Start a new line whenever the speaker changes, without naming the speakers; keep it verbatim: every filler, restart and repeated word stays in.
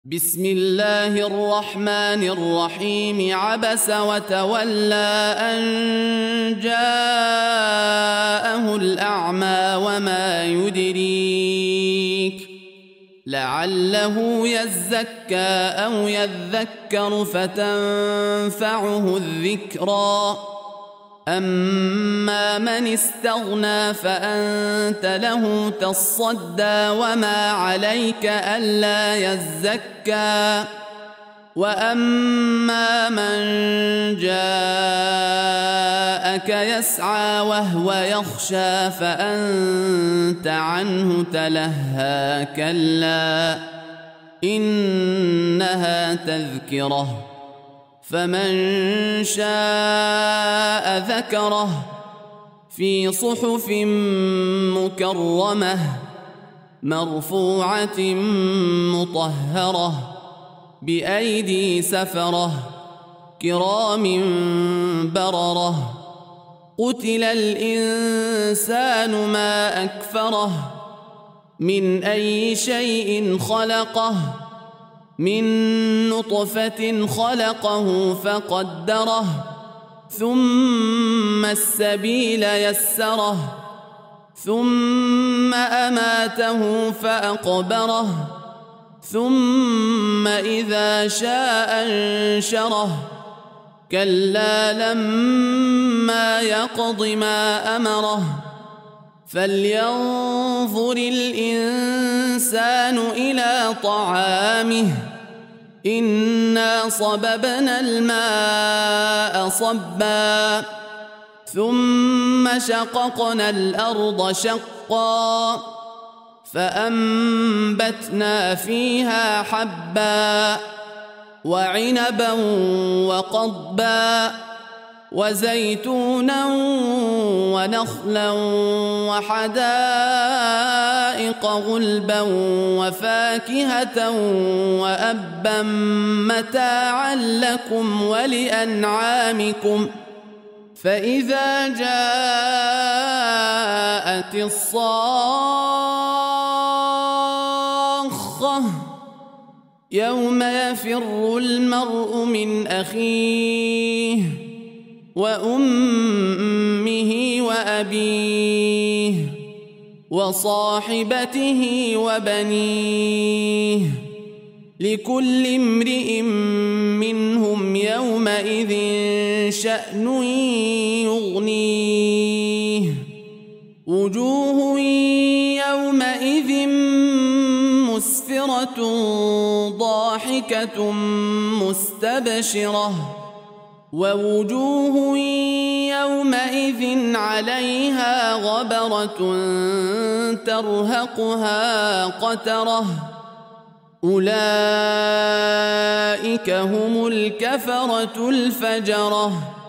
بسم الله الرحمن الرحيم عبس وتولى أن جاءه الأعمى وما يدريك لعله يزكى أو يذكر فتنفعه الذكرى أما من استغنى فأنت له تصدى وما عليك ألا يزكى وأما من جاءك يسعى وهو يخشى فأنت عنه تلهى كلا إنها تذكرة فمن شاء ذكره في صحف مكرمة مرفوعة مطهرة بأيدي سفرة كرام بررة قتل الإنسان ما أكفره من أي شيء خلقه من نطفة خلقه فقدره ثم السبيل يسره ثم أماته فأقبره ثم إذا شاء أنشره كلا لما يقض ما أمره فلينظر الإنسان إلى طعامه إنا صببنا الماء صبا ثم شققنا الأرض شقا فأنبتنا فيها حبا وعنبا وقضبا وزيتونا ونخلا وحدائق غلبا وفاكهة وأبا متاعا لكم ولأنعامكم فإذا جاءت الصاخة يوم يفر المرء من أخيه وأمه وأبيه وصاحبته وبنيه لكل امرئ منهم يومئذ شأن يغنيه وجوه يومئذ مسفرة ضاحكة مستبشرة ووجوه يومئذ عليها غبرة ترهقها قترة أولئك هم الكفرة الفجرة.